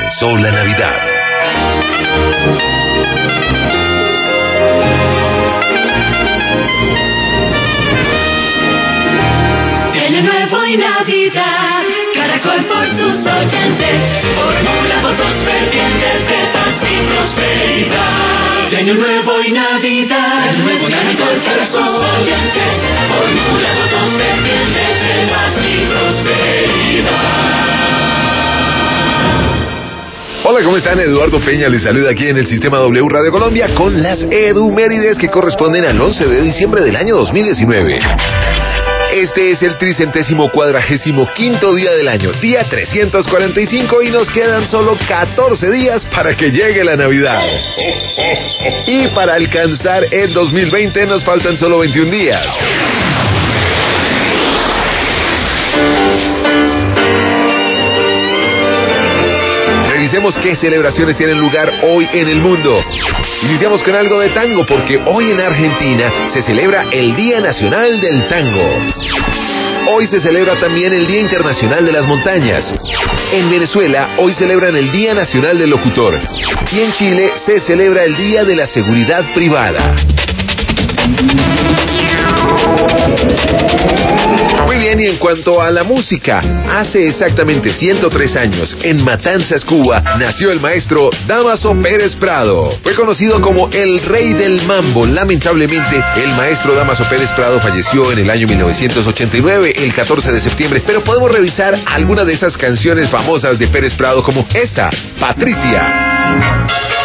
comenzó la Navidad. Año nuevo y Navidad, Caracol por sus oyentes, formula votos fervientes de paz y prosperidad. Año nuevo y Navidad, Caracol por sus oyentes, formula votos fervientes de paz y prosperidad. Hola, ¿cómo están? Eduardo Peña les saluda aquí en el Sistema W Radio Colombia con las edumérides que corresponden al 11 de diciembre del año 2019. Este es el 345º día del año, día 345, y nos quedan solo 14 días para que llegue la Navidad. Y para alcanzar el 2020 nos faltan solo 21 días. Revisemos qué celebraciones tienen lugar hoy en el mundo. Iniciamos con algo de tango porque hoy en Argentina se celebra el Día Nacional del Tango. Hoy se celebra también el Día Internacional de las Montañas. En Venezuela hoy celebran el Día Nacional del Locutor. Y en Chile se celebra el Día de la Seguridad Privada. Muy bien, y en cuanto a la música, hace exactamente 103 años, en Matanzas, Cuba, nació el maestro Dámaso Pérez Prado. Fue conocido como el Rey del Mambo. Lamentablemente, el maestro Dámaso Pérez Prado falleció en el año 1989, el 14 de septiembre, pero podemos revisar algunas de esas canciones famosas de Pérez Prado, como esta, Patricia.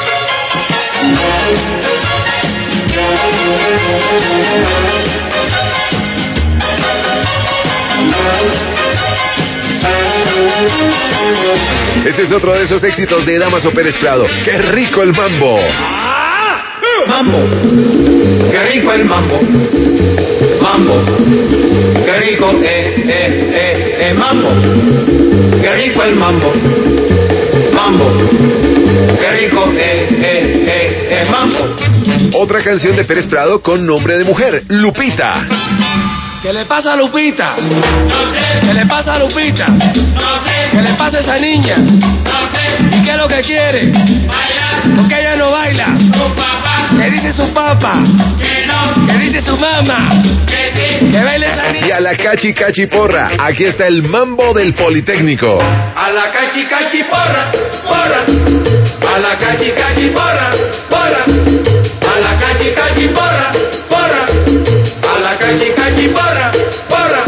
Este es otro de esos éxitos de Dámaso Pérez Prado. ¡Qué rico el mambo! Mambo, qué rico el mambo. Mambo, qué rico, mambo, qué rico el mambo. Mambo, qué rico, mambo. Otra canción de Pérez Prado con nombre de mujer, Lupita. ¿Qué le pasa a Lupita? No sé. ¿Qué le pasa a Lupita? No sé. ¿Qué le pasa a esa niña? No sé. ¿Y qué es lo que quiere? Bailar. ¿Por qué ella no baila? Su papá. ¿Qué dice su papá? Que no. ¿Qué dice su mamá? Que sí. ¿Que baile esa niña? Y a la cachi cachi porra, aquí está el mambo del Politécnico. A la cachi cachi porra, porra. A la cachi cachi porra, porra. A la cachi cachi porra, porra. A la cachi cachi porra, porra.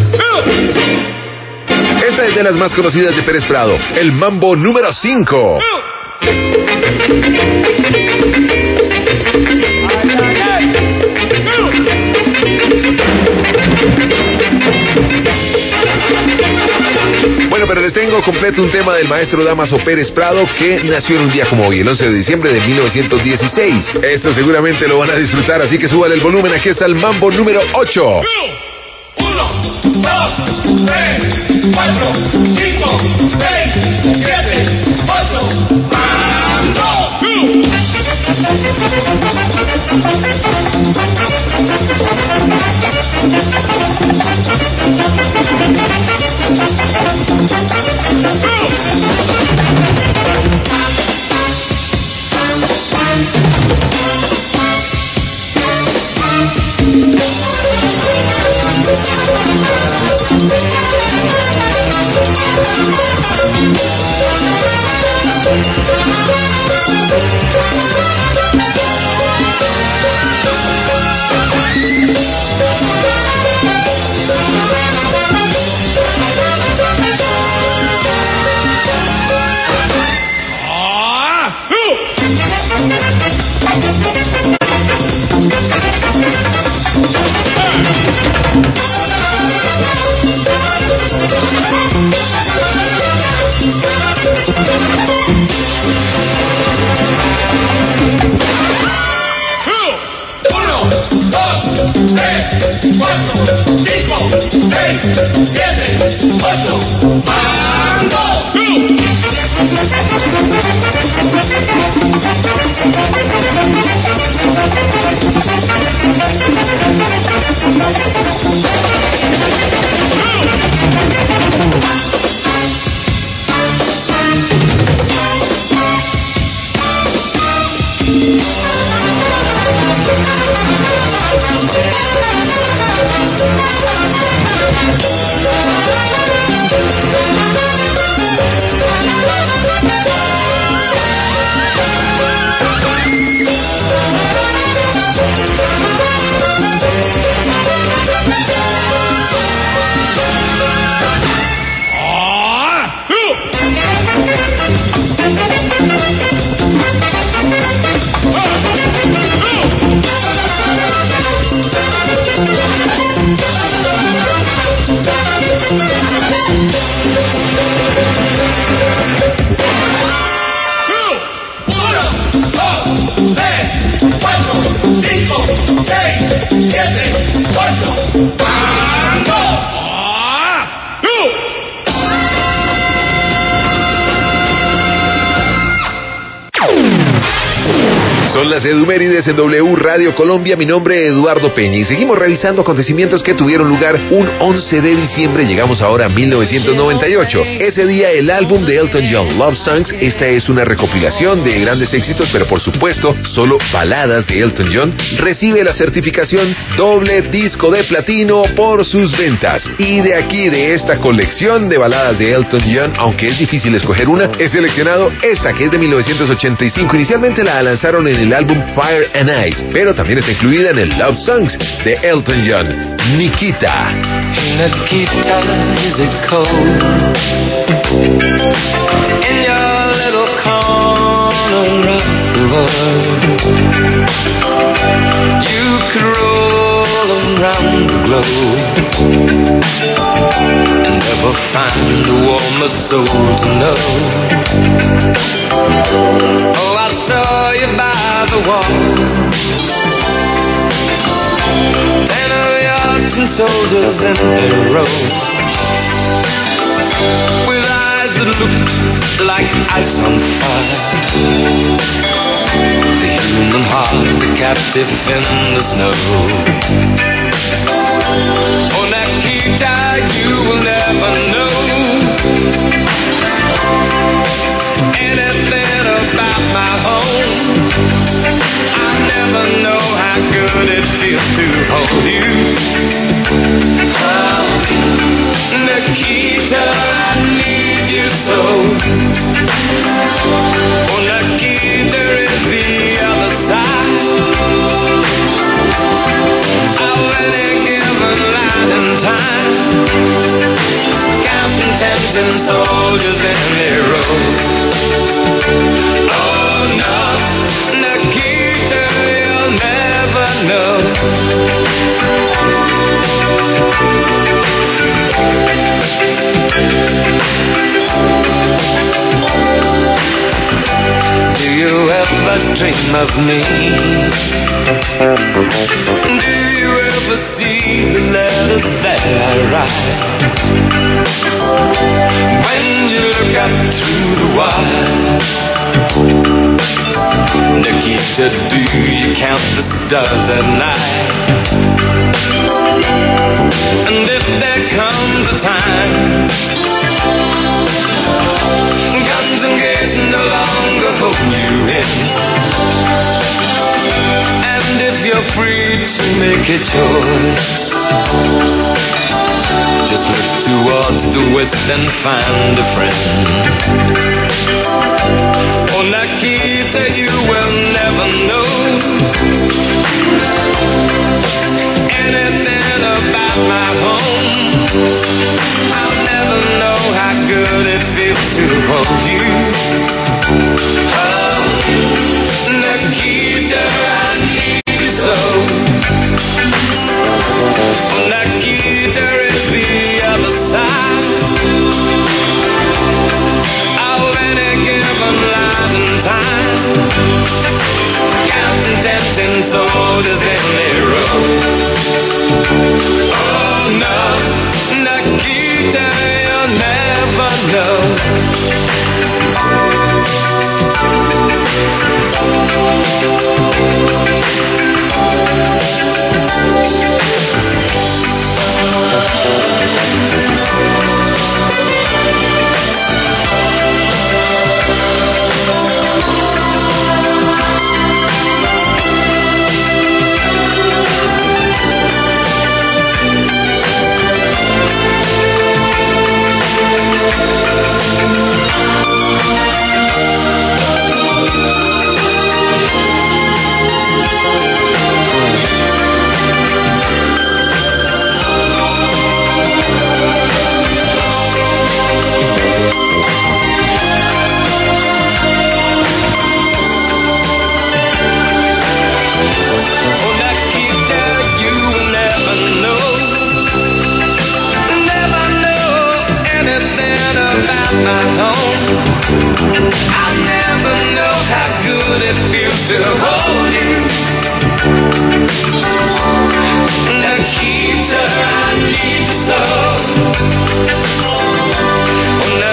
Esta es de las más conocidas de Pérez Prado, el mambo número 5. Bueno, pero les tengo completo un tema del maestro Dámaso Pérez Prado que nació en un día como hoy, el 11 de diciembre de 1916. Esto seguramente lo van a disfrutar, así que súbale el volumen. Aquí está el mambo número 8. 1, 2, 3, 4, 5, 6, 7, 8, ¡Mambo! Son las Edumérides en W Radio Colombia. Mi nombre es Eduardo Peña y seguimos revisando acontecimientos que tuvieron lugar un 11 de diciembre. Llegamos ahora a 1998. Ese día el álbum de Elton John, Love Songs, esta es una recopilación de grandes éxitos, pero por supuesto solo baladas de Elton John, recibe la certificación doble disco de platino por sus ventas. Y de aquí, de esta colección de baladas de Elton John, aunque es difícil escoger una, he seleccionado esta que es de 1985. Inicialmente la lanzaron en el álbum Fire and Ice, pero también está incluida en el Love Songs de Elton John. Nikita. Nikita, is it cold in your little corner of the world? You could roll around the globe and never find a warmer soul to know. Oh, I saw you by the wall, 10 of your tin soldiers in a row, with eyes that looked like ice on fire. The human heart, the captive in the snow. Oh, Nikita, you will never know anything about my home. I'll never know how good it feels to hold you. Oh, Nikita, I need you so. Oh, Nikita is the other side of any given line and time, counting ten soldiers in a row. Oh no, Nikita, you'll never know. Do you ever dream of me? Do you ever see the letters that I write? When you look up through the wire, Nikita, do you count the stars at night? And if there comes a time guns and gates no longer hold you in, and if you're free to make a choice, just look towards the west and find a friend. Oh, Nikita, you will never know anything about my home. I'll never know how good it feels to hold you. Oh, Nikita, I need you so. Nikita is the other side of any given line and time, counting ten soldiers in a row. Oh no, Nikita, you'll never know.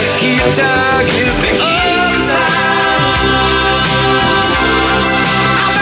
Dog is the other side.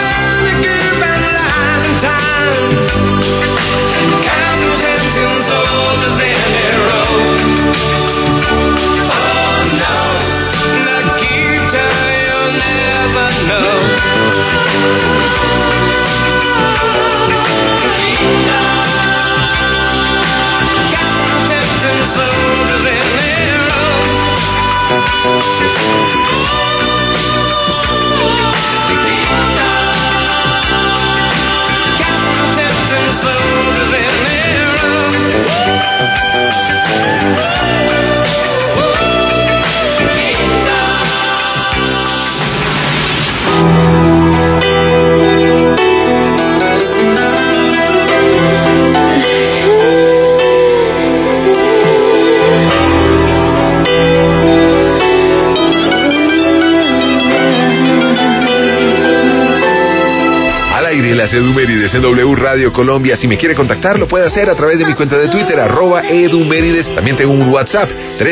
las Edumérides en W Radio Colombia. Si me quiere contactar, lo puede hacer a través de mi cuenta de Twitter, @Edumérides. También tengo un WhatsApp,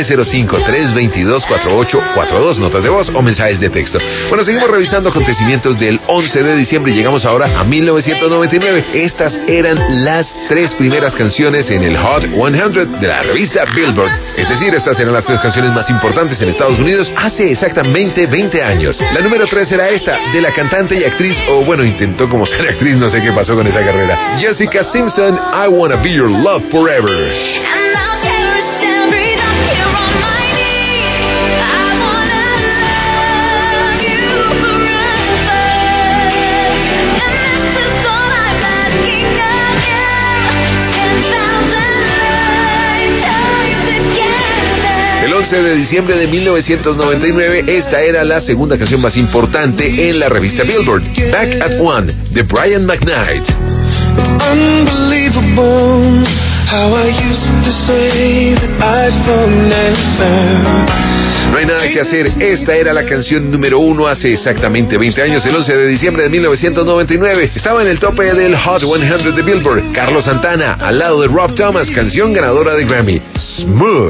305-322-4842, notas de voz o mensajes de texto. Bueno, seguimos revisando acontecimientos del 11 de diciembre y llegamos ahora a 1999. Estas eran las 3 primeras canciones en el Hot 100 de la revista Billboard. Es decir, estas eran las 3 canciones más importantes en Estados Unidos hace exactamente 20 años. La número 3 era esta, de la cantante y actriz, o bueno, intentó como ser actriz, no sé qué pasó con esa carrera. Jessica Simpson, I Wanna Be Your Love Forever. El 11 de diciembre de 1999, esta era la segunda canción más importante en la revista Billboard, Back at One, de Brian McKnight. Unbelievable how I used to say that I'd fall never. No hay nada que hacer, esta era la canción número 1 hace exactamente 20 años, el 11 de diciembre de 1999. Estaba en el tope del Hot 100 de Billboard. Carlos Santana, al lado de Rob Thomas, canción ganadora de Grammy, Smooth.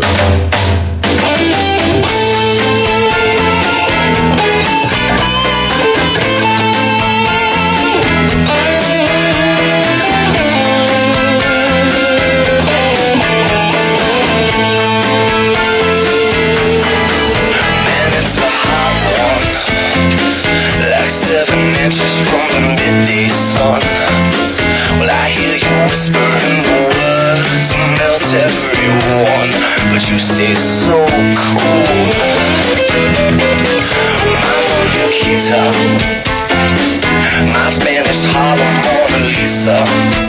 But you stay so cool. My Maria Kita, my Spanish Harlem Mona Lisa.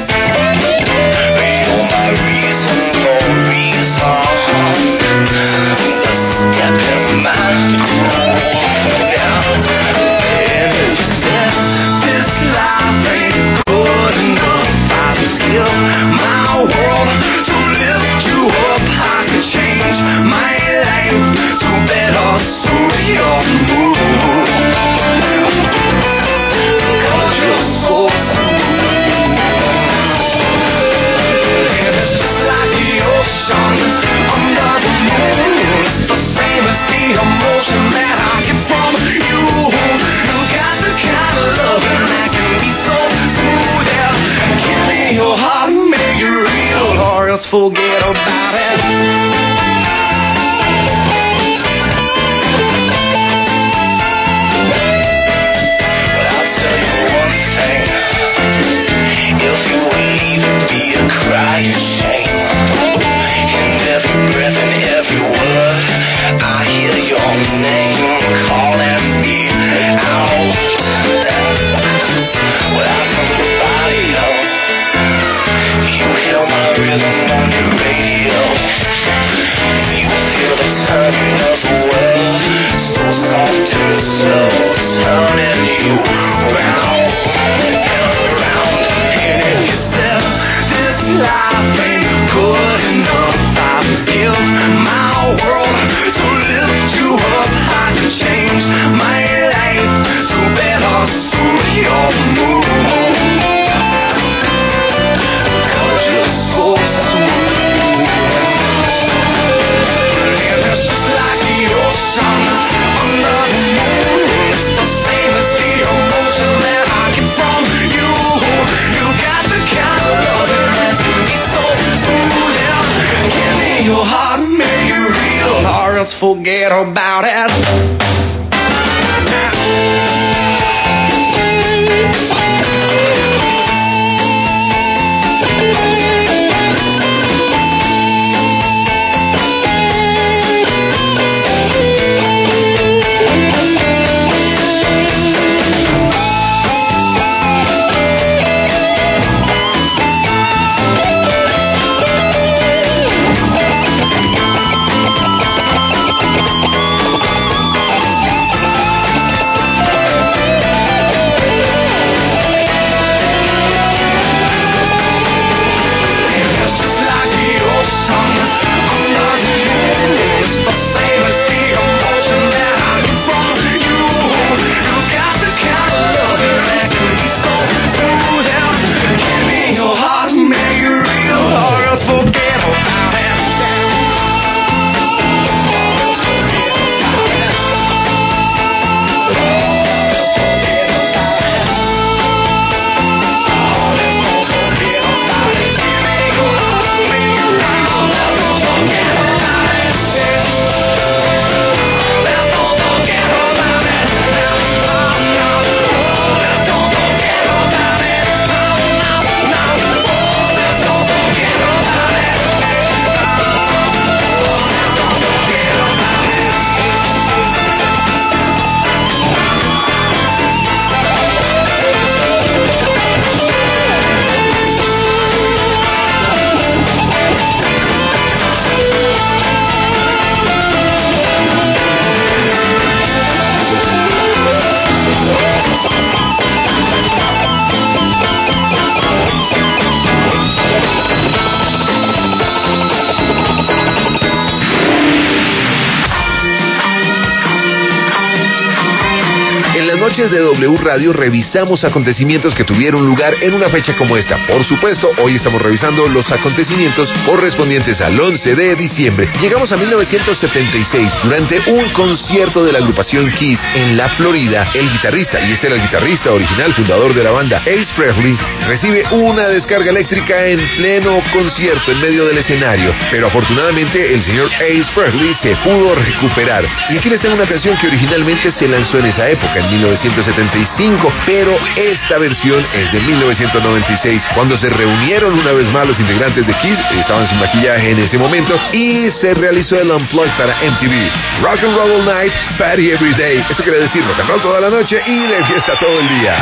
You're my reason for reason. The step in my groove. And you said this life ain't good enough. I feel my world to lift you up. Change my life to better suit your mood. 'Cause you're so smooth. And it's just like the ocean under the moon. It's the same as the emotion that I get from you. You got the kind of loving that can be so smooth. Yeah. Give me your heart and make it real, or else forget about it. Crying shame. In every breath and every word, I hear your name calling me out. Without from the radio, you hear my rhythm on your radio. You feel the turning of the world, so soft and slow, turning you round and around. And if you said life ain't good enough, I built my world to lift you up. I can change my life to better suit your mood. 'Cause you're so smooth. And it's just like the ocean under the moon. It's the same as the emotion that I get from you. You got the kind of love that your heart make it real, or else forget about it. noches de W Radio revisamos acontecimientos que tuvieron lugar en una fecha como esta. Por supuesto, hoy estamos revisando los acontecimientos correspondientes al 11 de diciembre. Llegamos a 1976. Durante un concierto de la agrupación Kiss en la Florida, el guitarrista, y este era el guitarrista original, fundador de la banda, Ace Frehley, recibe una descarga eléctrica en pleno concierto en medio del escenario. Pero afortunadamente el señor Ace Frehley se pudo recuperar. Y aquí les tengo una canción que originalmente se lanzó en esa época, en 1975, pero esta versión es de 1996, cuando se reunieron una vez más los integrantes de Kiss, estaban sin maquillaje en ese momento, y se realizó el Unplugged para MTV. Rock and Roll All Night, Party Every Day. Eso quiere decir rock and roll toda la noche y de fiesta todo el día.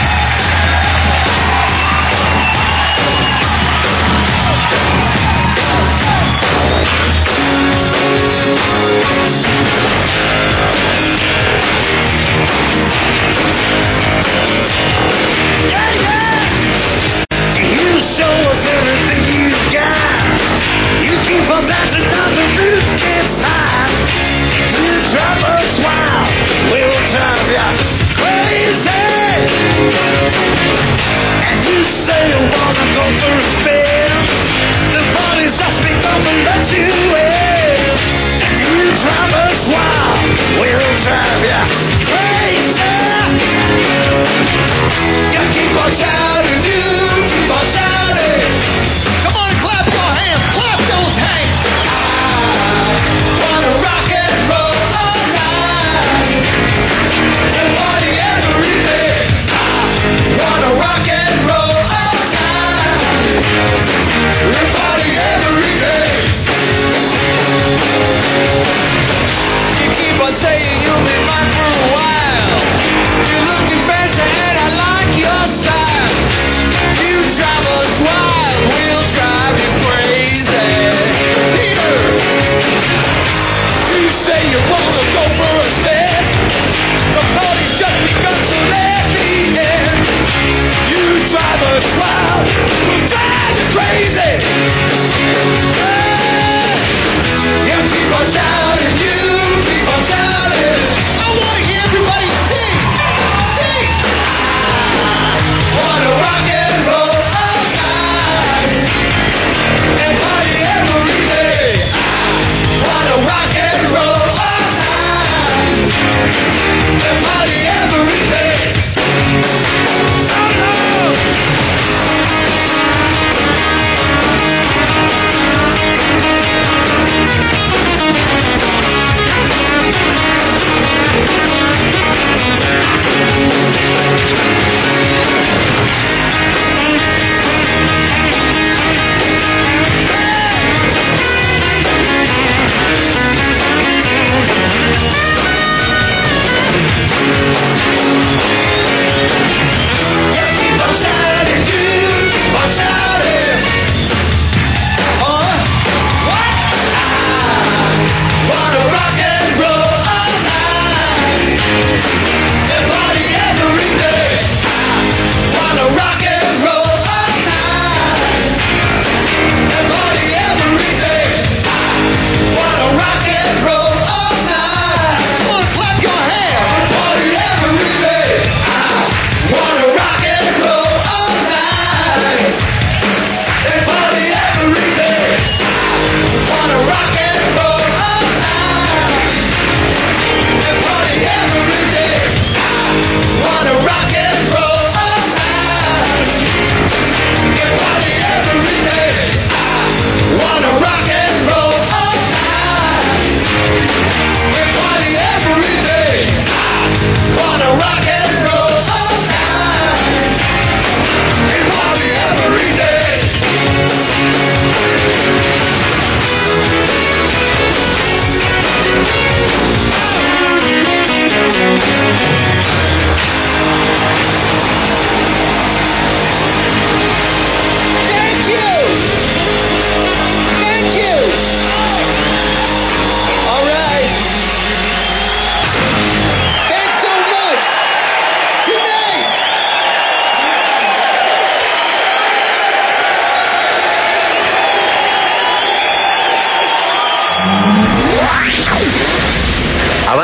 Drop a smile, we'll drive ya crazy.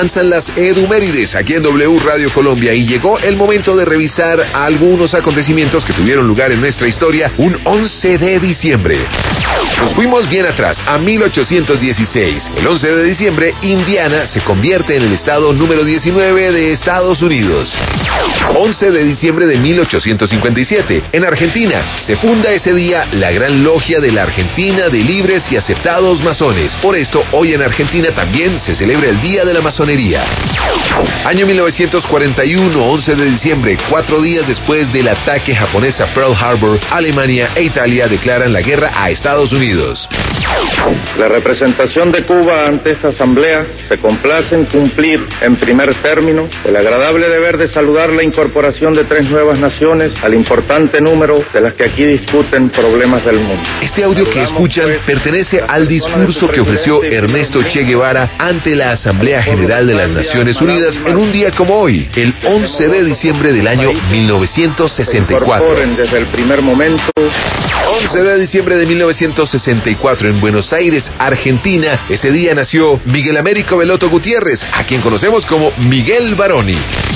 Avanzan las edumérides aquí en W Radio Colombia y llegó el momento de revisar algunos acontecimientos que tuvieron lugar en nuestra historia un 11 de diciembre. Nos fuimos bien atrás, a 1816. El 11 de diciembre, Indiana se convierte en el estado número 19 de Estados Unidos. 11 de diciembre de 1857. En Argentina, se funda ese día la Gran Logia de la Argentina de Libres y Aceptados Masones. Por esto, hoy en Argentina también se celebra el Día de la Masonería. Año 1941, 11 de diciembre, 4 días después del ataque japonés a Pearl Harbor, Alemania e Italia declaran la guerra a Estados Unidos. La representación de Cuba ante esta asamblea se complace en cumplir, en primer término, el agradable deber de saludar la incorporación de 3 nuevas naciones al importante número de las que aquí discuten problemas del mundo. Este audio que escuchan pertenece al discurso que ofreció Ernesto Che Guevara ante la Asamblea General de las Naciones Unidas en un día como hoy, el 11 de diciembre del año 1964. Desde el primer momento. 11 de diciembre de 1964 en Buenos Aires, Argentina. Ese día nació Miguel Américo Beloto Gutiérrez, a quien conocemos como Miguel Baroni.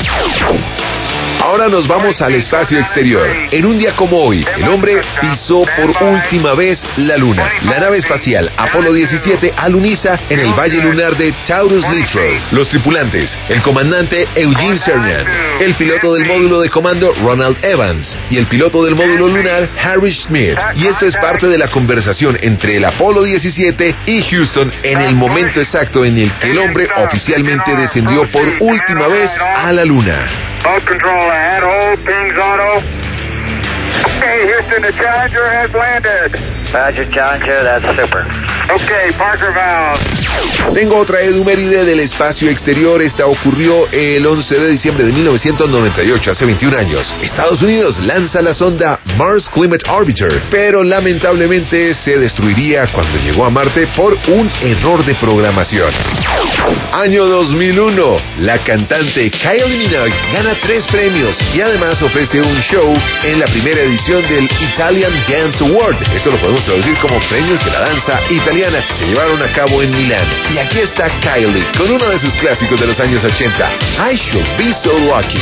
Ahora nos vamos al espacio exterior. En un día como hoy, el hombre pisó por última vez la Luna. La nave espacial Apolo 17 aluniza en el valle lunar de Taurus Littrow. Los tripulantes, el comandante Eugene Cernan, el piloto del módulo de comando Ronald Evans y el piloto del módulo lunar Harry Schmidt. Y esto es parte de la conversación entre el Apolo 17 y Houston en el momento exacto en el que el hombre oficialmente descendió por última vez a la Luna. All control ahead, hold, pings auto. Okay, Houston, the Challenger has landed. Roger, Challenger, that's super. Okay, Parker valve. Tengo otra eduméride del espacio exterior. Esta ocurrió el 11 de diciembre de 1998, hace 21 años. Estados Unidos lanza la sonda Mars Climate Orbiter, pero lamentablemente se destruiría cuando llegó a Marte por un error de programación. Año 2001, la cantante Kylie Minogue gana 3 premios y además ofrece un show en la primera edición del Italian Dance Award. Esto lo podemos traducir como premios de la danza italiana. Se llevaron a cabo en Milán. Y aquí está Kylie con uno de sus clásicos de los años 80, I Should Be So Lucky.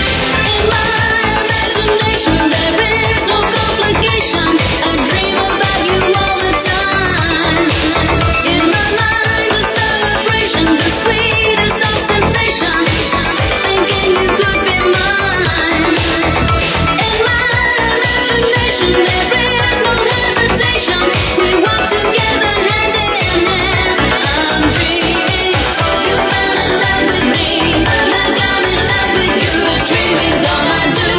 Dreaming's all I do.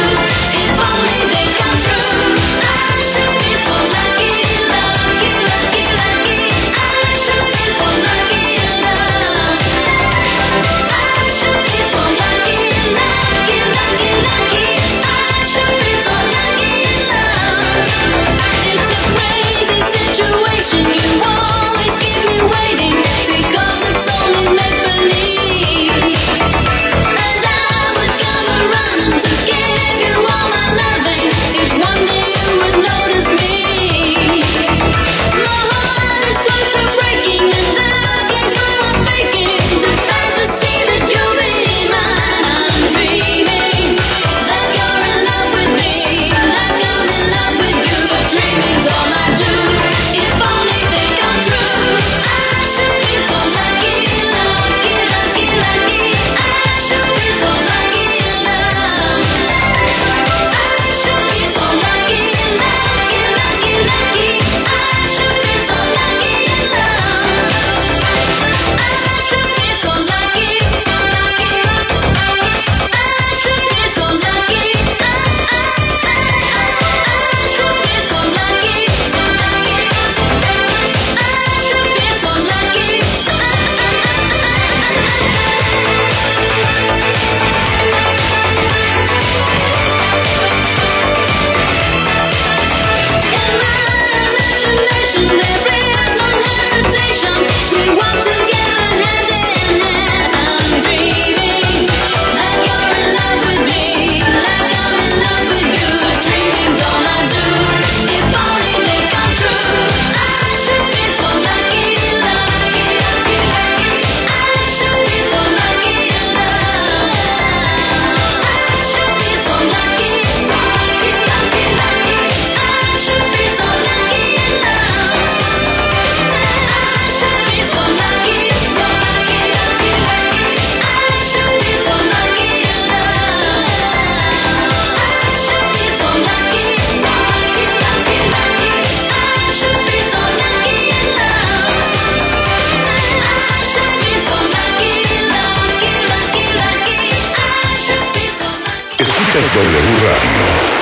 W Radio.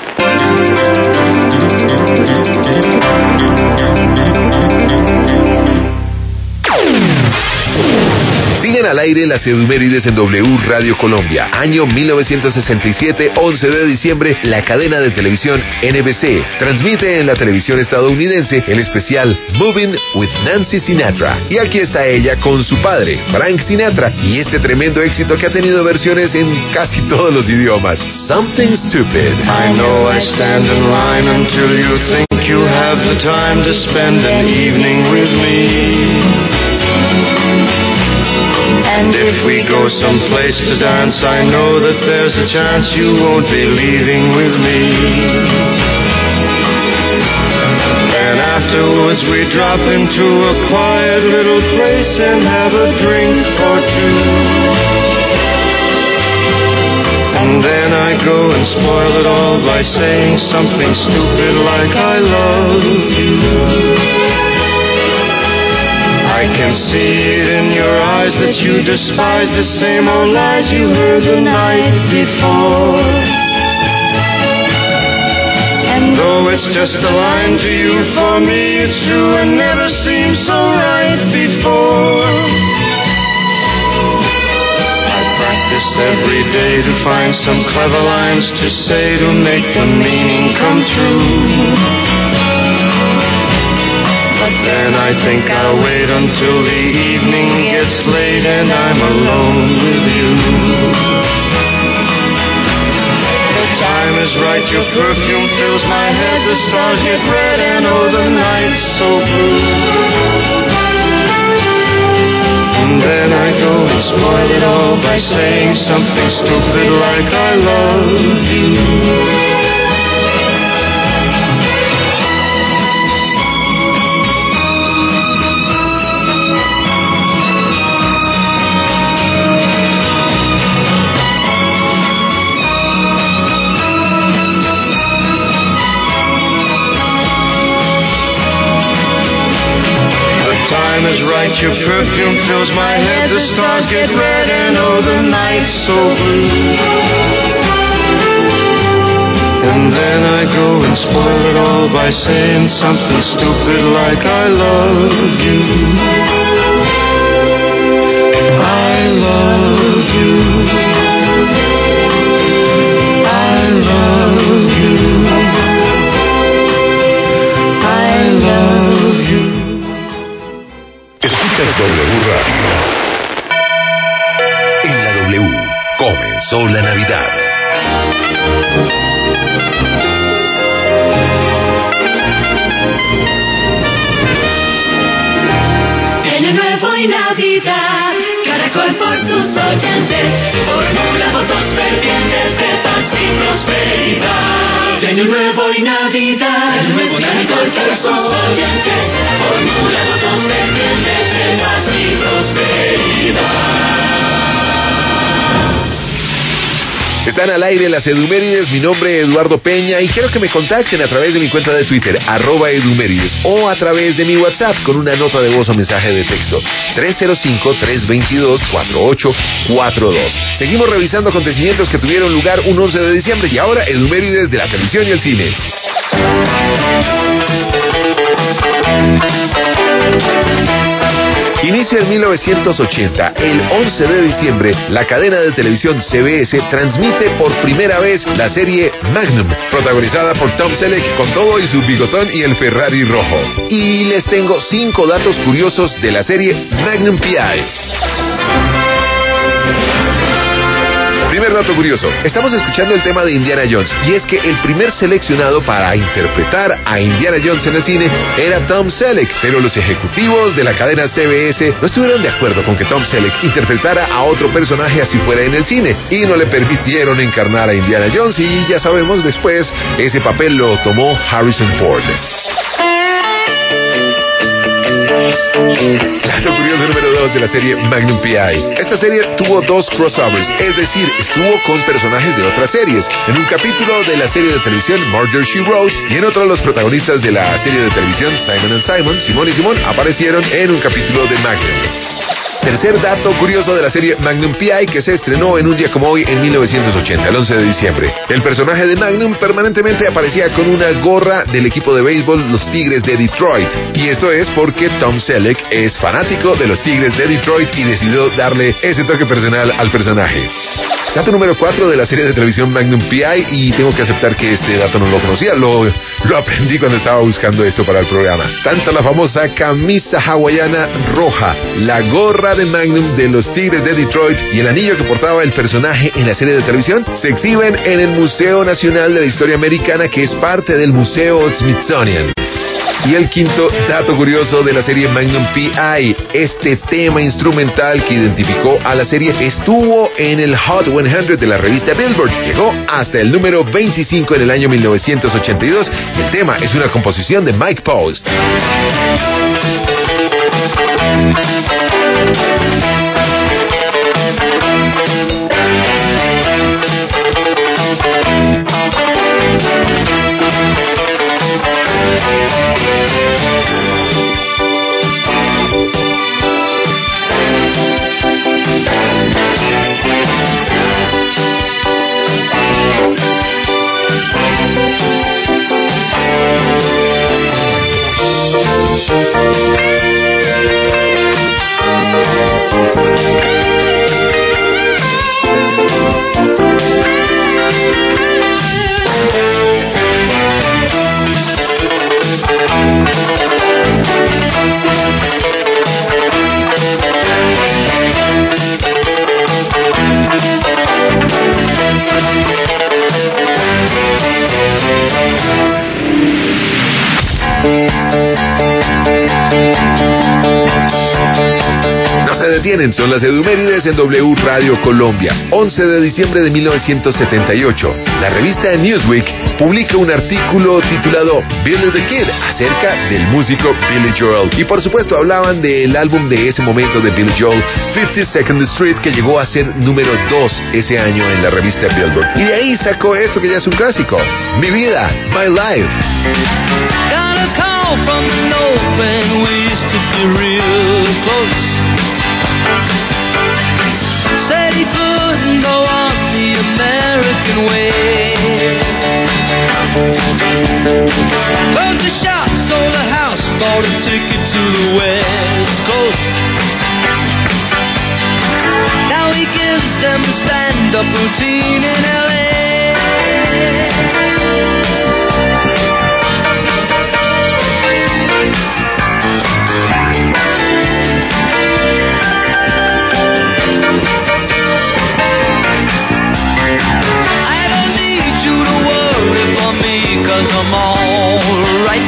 Siguen al aire las Edumérides en W Radio Colombia. Año 1967, 11 de diciembre, la cadena de televisión NBC transmite en la televisión estadounidense el especial Moving with Nancy Sinatra. Y aquí está ella con su padre, Frank Sinatra, y este tremendo éxito que ha tenido versiones en casi todos los idiomas. Something Stupid. I know I stand in line until you think you have the time to spend an evening with me. And if we go someplace to dance, I know that there's a chance you won't be leaving with me. And afterwards we drop into a quiet little place and have a drink or two. And then I go and spoil it all by saying something stupid like I love you. I can see it in your eyes that you despise the same old lies you heard the night before. And though it's just a line to you, for me it's true and never seemed so right before. I practice every day to find some clever lines to say to make the meaning come true. Then I think I'll wait until the evening gets late and I'm alone with you. The time is right, your perfume fills my head, the stars get red and oh the night's so blue. And then I go and spoil it all by saying something stupid like I love you. Your perfume fills my head, the stars get red and oh the night's so blue. And then I go and spoil it all by saying something stupid like I love you. I love you. I love you. I love you. Escuchas W Radio. En la W comenzó la Navidad. Año nuevo y Navidad, Caracol por sus oyentes, formula votos fervientes de paz y prosperidad. Año nuevo y Navidad, Caracol por sus oyentes, formula votos fervientes de paz y prosperidad. Están al aire las Edumérides, mi nombre es Eduardo Peña y quiero que me contacten a través de mi cuenta de Twitter, @Edumérides, o a través de mi WhatsApp con una nota de voz o mensaje de texto, 305-322-4842. Seguimos revisando acontecimientos que tuvieron lugar un 11 de diciembre y ahora Edumérides de la televisión y el cine. Inicia en 1980, el 11 de diciembre, la cadena de televisión CBS transmite por primera vez la serie Magnum, protagonizada por Tom Selleck con todo y su bigotón y el Ferrari rojo. Y les tengo 5 datos curiosos de la serie Magnum P.I. Primer dato curioso, estamos escuchando el tema de Indiana Jones y es que el primer seleccionado para interpretar a Indiana Jones en el cine era Tom Selleck, pero los ejecutivos de la cadena CBS no estuvieron de acuerdo con que Tom Selleck interpretara a otro personaje así fuera en el cine y no le permitieron encarnar a Indiana Jones y ya sabemos después ese papel lo tomó Harrison Ford. Dato curioso número 2 de la serie Magnum P.I. Esta serie tuvo 2 crossovers, es decir, estuvo con personajes de otras series. En un capítulo de la serie de televisión Murder, She Wrote y en otro los protagonistas de la serie de televisión Simon & Simon, Simón y Simón, aparecieron en un capítulo de Magnum. Tercer dato curioso de la serie Magnum P.I. que se estrenó en un día como hoy en 1980, el 11 de diciembre. El personaje de Magnum permanentemente aparecía con una gorra del equipo de béisbol Los Tigres de Detroit. Y esto es porque Tom Selleck es fanático de los Tigres de Detroit y decidió darle ese toque personal al personaje. Dato número 4 de la serie de televisión Magnum P.I. y tengo que aceptar que este dato no lo conocía, lo aprendí cuando estaba buscando esto para el programa. Tanto la famosa camisa hawaiana roja, la gorra de Magnum de los Tigres de Detroit y el anillo que portaba el personaje en la serie de televisión se exhiben en el Museo Nacional de la Historia Americana, que es parte del Museo Smithsonian. Y el quinto dato curioso de la serie Magnum P.I. Este tema instrumental que identificó a la serie estuvo en el Hot 100 de la revista Billboard. Llegó hasta el número 25 en el año 1982. El tema es una composición de Mike Post. Son las Edumérides en W Radio Colombia. 11 de diciembre de 1978, la revista Newsweek publica un artículo titulado Billy the Kid acerca del músico Billy Joel. Y por supuesto hablaban del álbum de ese momento de Billy Joel, 52nd Street, que llegó a ser número 2 ese año en la revista Billboard. Y de ahí sacó esto que ya es un clásico, Mi Vida, My Life. Got a call from the north and we used to be real close. Said he couldn't go on the American way. Closed the shop, sold the house, bought a ticket to the West Coast. Now he gives them a stand-up routine in L.A. I'm alright.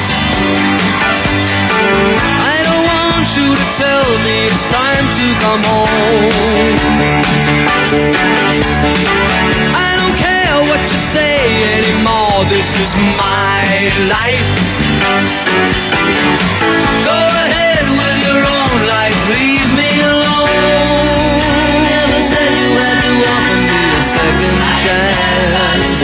I don't want you to tell me it's time to come home. I don't care what you say anymore, this is my life. Go ahead with your own life, leave me alone. Never said you had to offer me a second chance.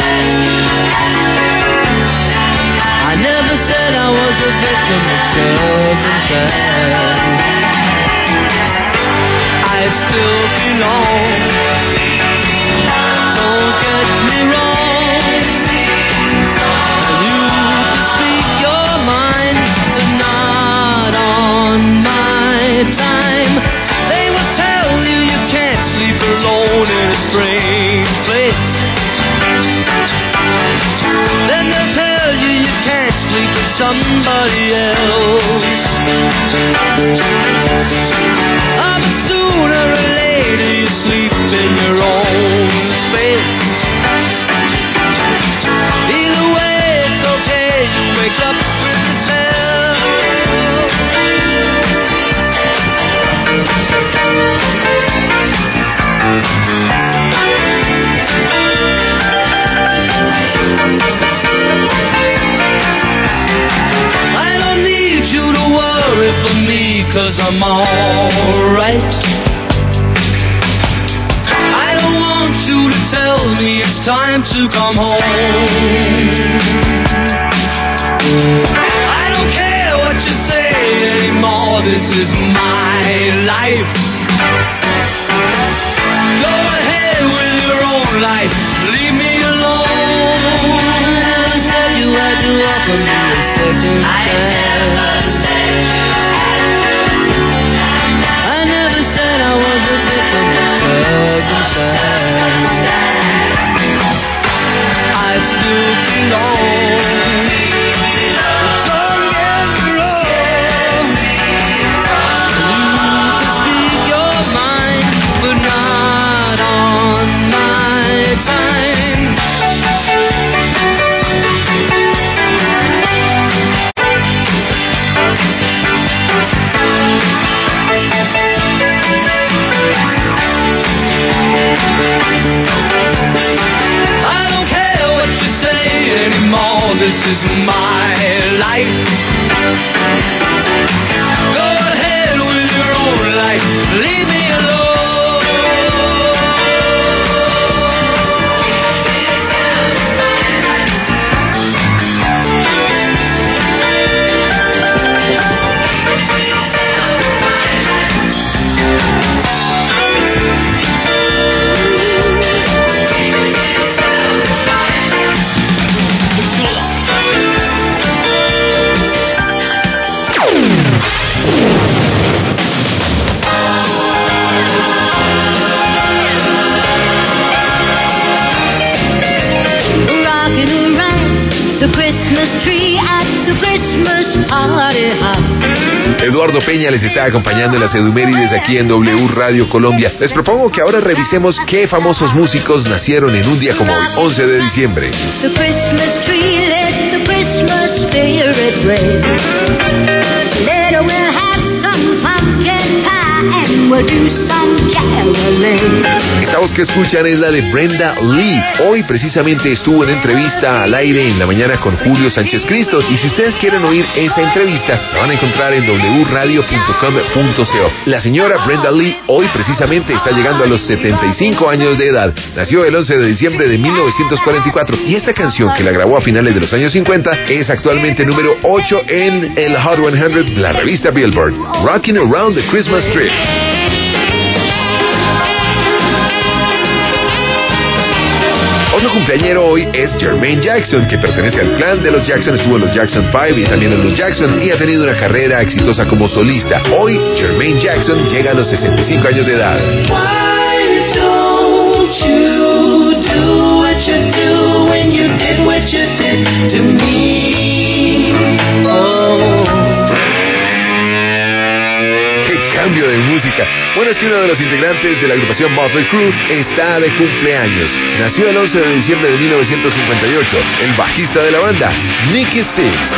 I never said I was a victim of circumstance. I still belong. Don't get me wrong. And you can speak your mind, but not on my time. They will tell you you can't sleep alone in a strange place. Then they'll tell you can't sleep with somebody else. Oh, but sooner or later you sleep in your own space. Either way it's okay, you wake up with the smell. I don't need you to worry for me, 'cause I'm alright. I don't want you to tell me it's time to come home. I don't care what you say anymore, this is my life. not on my time. I don't care what you say anymore, this is my life. Go ahead with your own life, leave me alone. Rocking around the Christmas tree at the Christmas party hop. Eduardo Peña les está acompañando en las Edumérides aquí en W Radio Colombia. Les propongo que ahora revisemos qué famosos músicos nacieron en un día como hoy, 11 de diciembre. The Christmas tree, let the Christmas spirit reign. Later we'll have some pumpkin pie and we'll do some caroling. Esta voz que escuchan es la de Brenda Lee. Hoy precisamente estuvo en entrevista al aire en la mañana con Julio Sánchez Cristo. Y si ustedes quieren oír esa entrevista, la van a encontrar en wradio.com.co. La señora Brenda Lee hoy precisamente está llegando a los 75 años de edad. Nació el 11 de diciembre de 1944. Y esta canción, que la grabó a finales de los años 50, es actualmente número 8 en el Hot 100 de la revista Billboard. Rocking Around the Christmas Tree. Otro cumpleañero hoy es Jermaine Jackson, que pertenece al clan de los Jackson, estuvo en los Jackson 5 y también en los Jackson, y ha tenido una carrera exitosa como solista. Hoy, Jermaine Jackson llega a los 65 años de edad. Why don't you do what you do when you did what you did to me? Oh. Cambio de música. Bueno, es que uno de los integrantes de la agrupación Motley Crue está de cumpleaños. Nació el 11 de diciembre de 1958. El bajista de la banda, Nicky Six.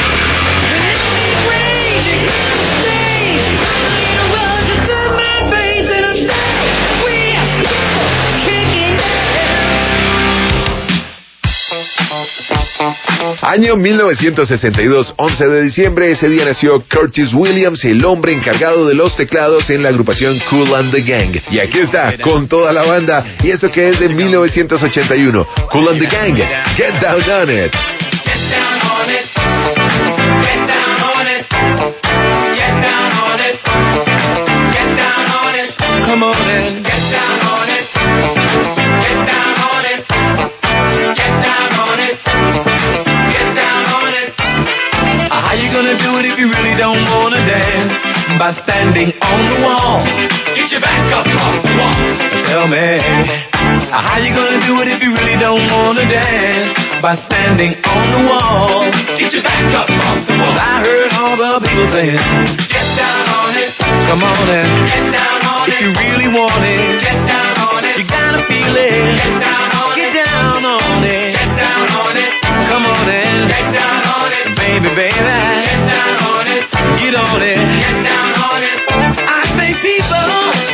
Año 1962, 11 de diciembre, ese día nació Curtis Williams, el hombre encargado de los teclados en la agrupación Kool and the Gang. Y aquí está, con toda la banda, y esto que es de 1981, Kool and the Gang, Get Down on It. Get down on it. Get down on it. Get down on it. Get down on it. Come on in. Get down on it. Get down on it. Get down on it. Get down on it. How you gonna do it if you really don't wanna dance? By standing on the wall. Get your back up off the wall. Tell me, how you gonna do it if you really don't wanna dance? By standing on the wall. Get your back up off the wall. I heard all the people saying, get down on it. Come on in. Get down on it. If you really want it. Get down on it. You gotta feel it. Get down on it. Get down on it. Get down on it. Come on in. Get down on it. Baby, baby. Get down on it. Get on it. Get down on it. I say people.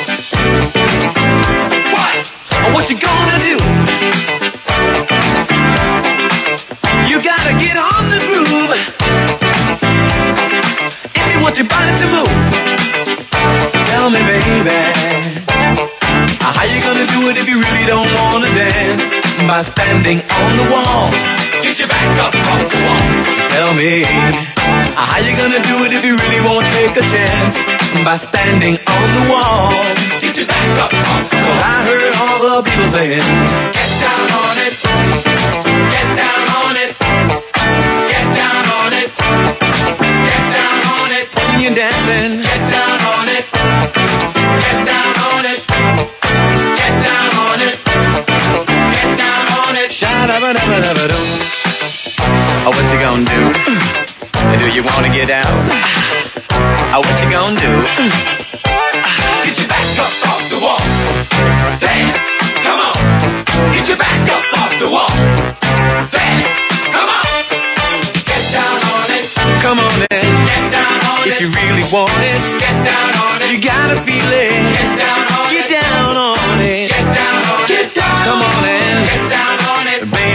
What you gonna do? You gotta get on the groove if you want your body to move. Tell me, baby, how you gonna do it if you really don't wanna dance? By standing on the wall. Get your back up off the wall. Tell me, how you gonna do it if you really won't take a chance? By standing on the wall. Get your back up off the wall. I heard all the people saying, get down on it. Get down on it. Get down on it. Get down on it. When you're dancing, get down on it. Get down on it. Get down on it. Get down on it. Sha-da-ba-da-ba-da-ba-doo. Oh, what you gonna do? Do you wanna get down? Oh, what you gonna do? Get your back up off the wall.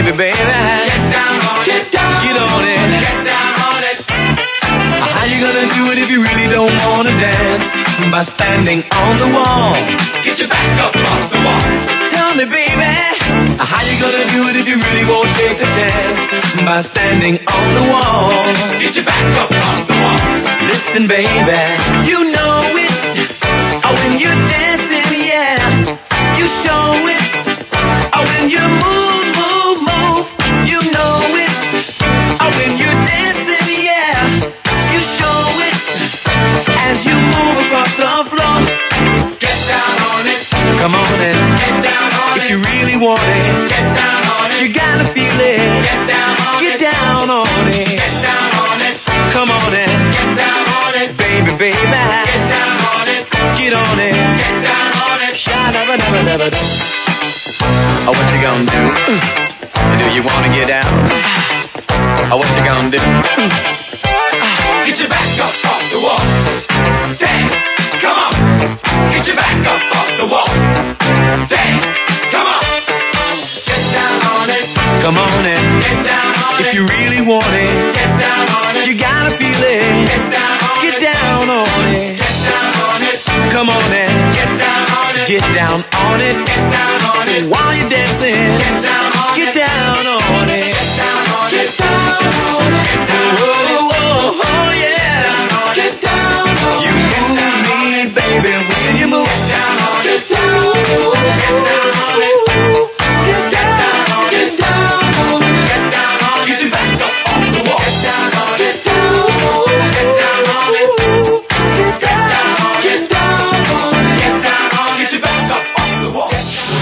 baby, baby. Get down on it. Get on it. Get down on it. How you gonna do it if you really don't wanna dance? By standing on the wall. Get your back up off the wall. Tell me, baby, how you gonna do it if you really won't take the chance? By standing on the wall. Get your back up off the wall. Listen, baby, you know it. When you're dancing, yeah, you show it. When you move, move, move, you know it. When you're dancing, yeah, you show it. As you move across the floor, Get down on it. come on in. Get down on If it. you really want it, Get down on it. you gotta feel it. Get down on it. Get down on it. Get down on it. Come on in, Get down on it. baby, baby. Get down on it. Get on it. Get down on it. Sha-da-ba-da-ba-da-ba-da. Oh, what you gonna do? Do you wanna get down? Oh, what you gonna do? Get your back up off the wall. Dance. Come on. Get your back up off the wall. Dance. Come on. Get down on it. Come on in. Get down on it. If you really want it, Get down on it. you gotta feel it. Get down on Get it. down on it. Get down on it. Come on in. Get down on it. Get down on it. Get down on it. While you're dancing, Get down on get it. down on it. Get down on it. Get down on it. Get down on it. Oh, oh, oh, yeah. Get down on it. You move me, baby, when you move. Get down on it. Get down on it. Get down on it. Get down on it. Get down on it. Get down on it. Get your back up off the wall. Get down on it. Get down on it. Get down on it. Get down on it. Get down on it. Get down on it. Get your back up off the wall.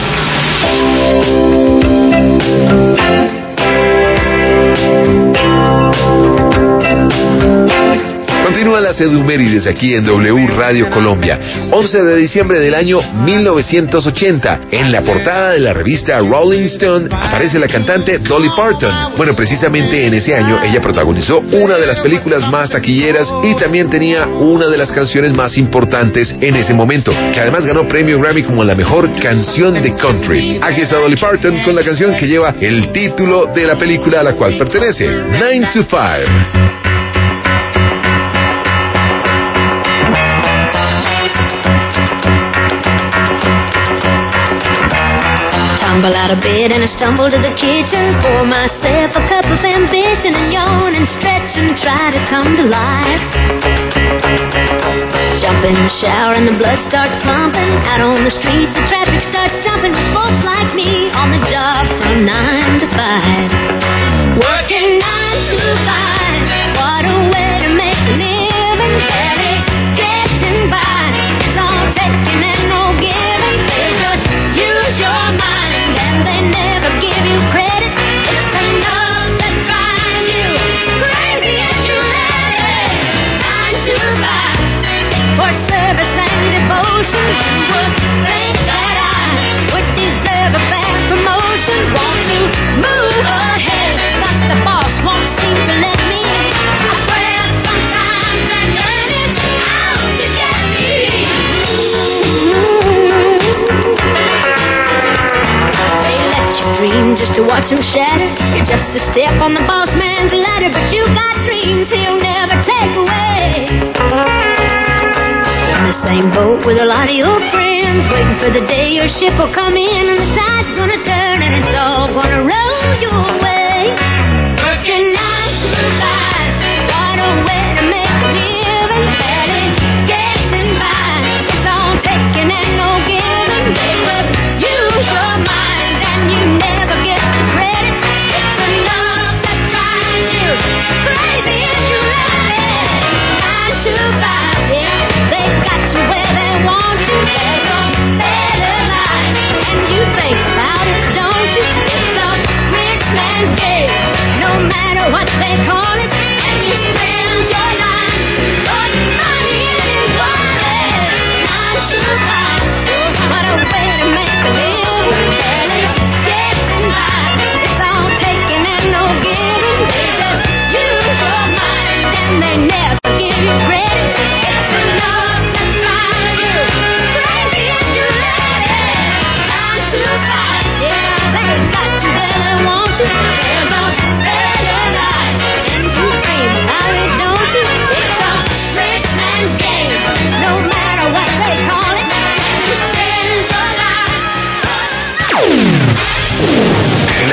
Continúan las Edumérides aquí en W Radio Colombia. 11 de diciembre del año 1980. En la portada de la revista Rolling Stone aparece la cantante Dolly Parton. Bueno, precisamente en ese año ella protagonizó una de las películas más taquilleras y también tenía una de las canciones más importantes en ese momento, que además ganó premio Grammy como la mejor canción de country. Aquí está Dolly Parton con la canción que lleva el título de la película a la cual pertenece, 9 to 5. Tumble out of bed and I stumble to the kitchen, pour myself a cup of ambition and yawn and stretch and try to come to life. Jump in the shower and the blood starts pumping. Out on the streets the traffic starts jumping with folks like me on the job from 9 to 5. Working 9 to 5, what a way to make a living. Barely getting by, it's all taking and no giving. They just use your mind and they never give you credit. It's enough to drive you crazy and you let it. 9 to 5, for service and devotion. You would think that I would deserve a fair promotion. Want to move ahead, but the boss won't seem to let me. I swear sometimes I'm learning how to get me. They let you dream just to watch them shatter. You're just a step on the boss man's ladder, but you got dreams he'll never take away. In the same boat with a lot of your friends, waiting for the day your ship will come in and the tide's gonna turn and it's all gonna roll your way. Working 9 to 5, what a way to make a living. Barely getting by, it's all taking and no giving. They just use your mind and you never get the credit. It's enough to drive you crazy if you let it. 9 to 5, yeah, they got you where they want you. There's a better life, and you think about it, don't you? It's a rich man's game, no matter what they call it. And you spend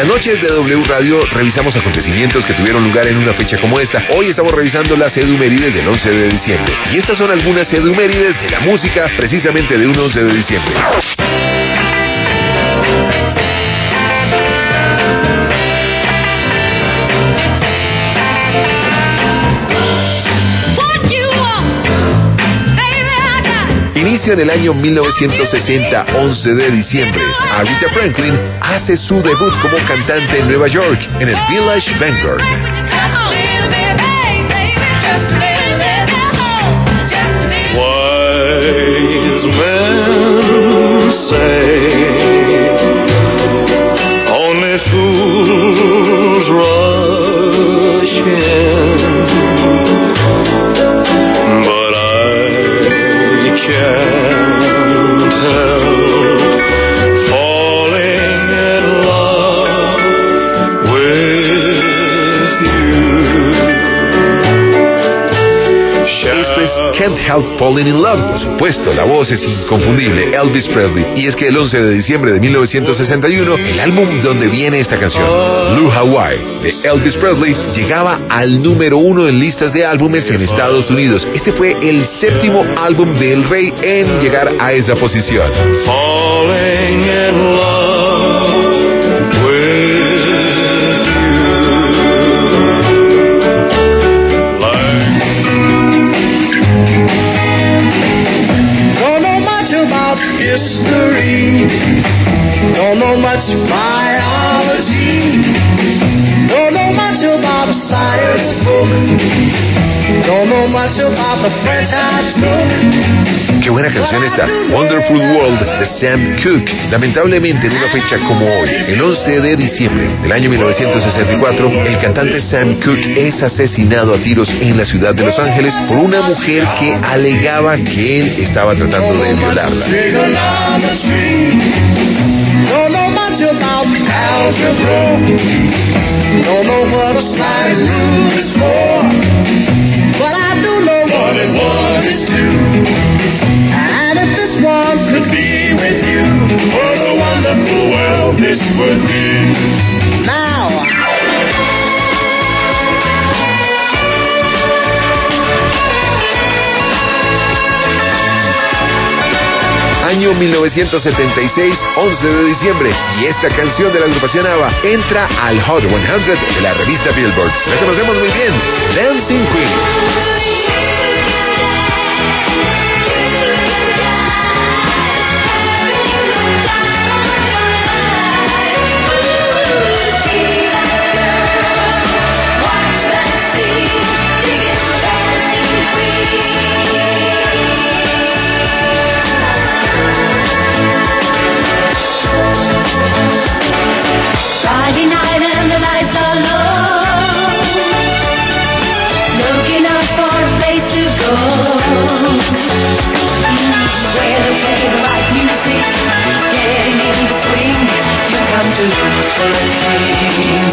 las noches de W Radio revisamos acontecimientos que tuvieron lugar en una fecha como esta. Hoy estamos revisando las edumérides del 11 de diciembre. Y estas son algunas edumérides de la música precisamente de un 11 de diciembre. Inicia en el año 1960, 11 de diciembre. Aretha Franklin hace su debut como cantante en Nueva York, en el Village Vanguard. Wise men say only fools rush in, but I can't help falling in love with you. Esto es Can't Help Falling in Love. Por supuesto, la voz es inconfundible, Elvis Presley. Y es que el 11 de diciembre de 1961, el álbum donde viene esta canción, Blue Hawaii, de Elvis Presley, llegaba al número 1 en listas de álbumes en Estados Unidos. Este fue el séptimo álbum del rey en llegar a esa posición. Falling in love with history, don't know much biology, don't know much about a science book, don't know much about the French I took. Qué buena canción esta, Wonderful World de Sam Cooke. Lamentablemente, en una fecha como hoy, el 11 de diciembre del año 1964, el cantante Sam Cooke es asesinado a tiros en la ciudad de Los Ángeles por una mujer que alegaba que él estaba tratando de violarla. Don't know much about algebra, don't know what a slide rule is for, but I do know 1 and 1 is 2. And if this one could be with you, what a wonderful world this would be. Now, Año 1976, 11 de diciembre, y esta canción de la agrupación ABBA entra al Hot 100 de la revista Billboard. La conocemos muy bien, Dancing Queen. Friday night and the lights are low, looking out for a place to go, where they play the right music, getting in the swing, you come to look for a dream.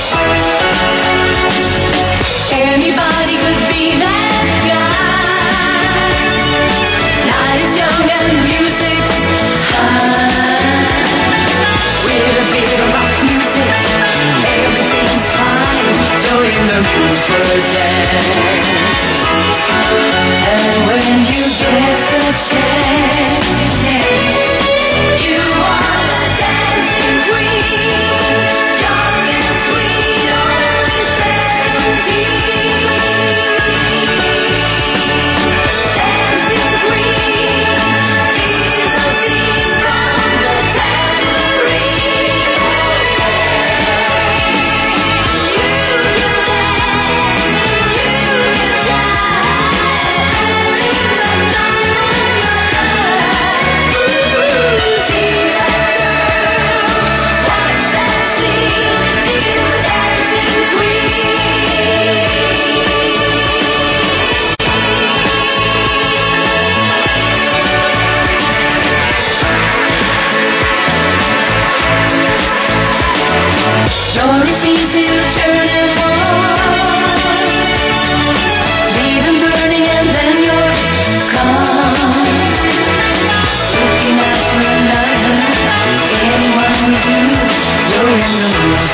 Anybody could be that guy, night is young and the music's high, with a bit of rock music, everything's fine, you're in the mood for a dance. And when you get the chance, you are the dancing queen, young and sweet, only 17. Dancing queen, feel the beat from the tambourine. Sure it's easy to turn them on, leave them burning and then you're gone. Looking out for another, anyone will do, you're in the mood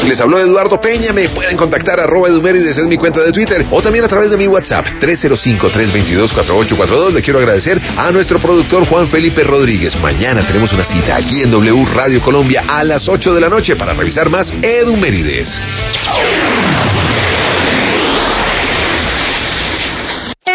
Les habló Eduardo Peña. Me pueden contactar @edumérides, es mi cuenta de Twitter, o también a través de mi WhatsApp 305-322-4842. Le quiero agradecer a nuestro productor Juan Felipe Rodríguez. Mañana tenemos una cita aquí en W Radio Colombia a las 8 de la noche para revisar más Edumérides.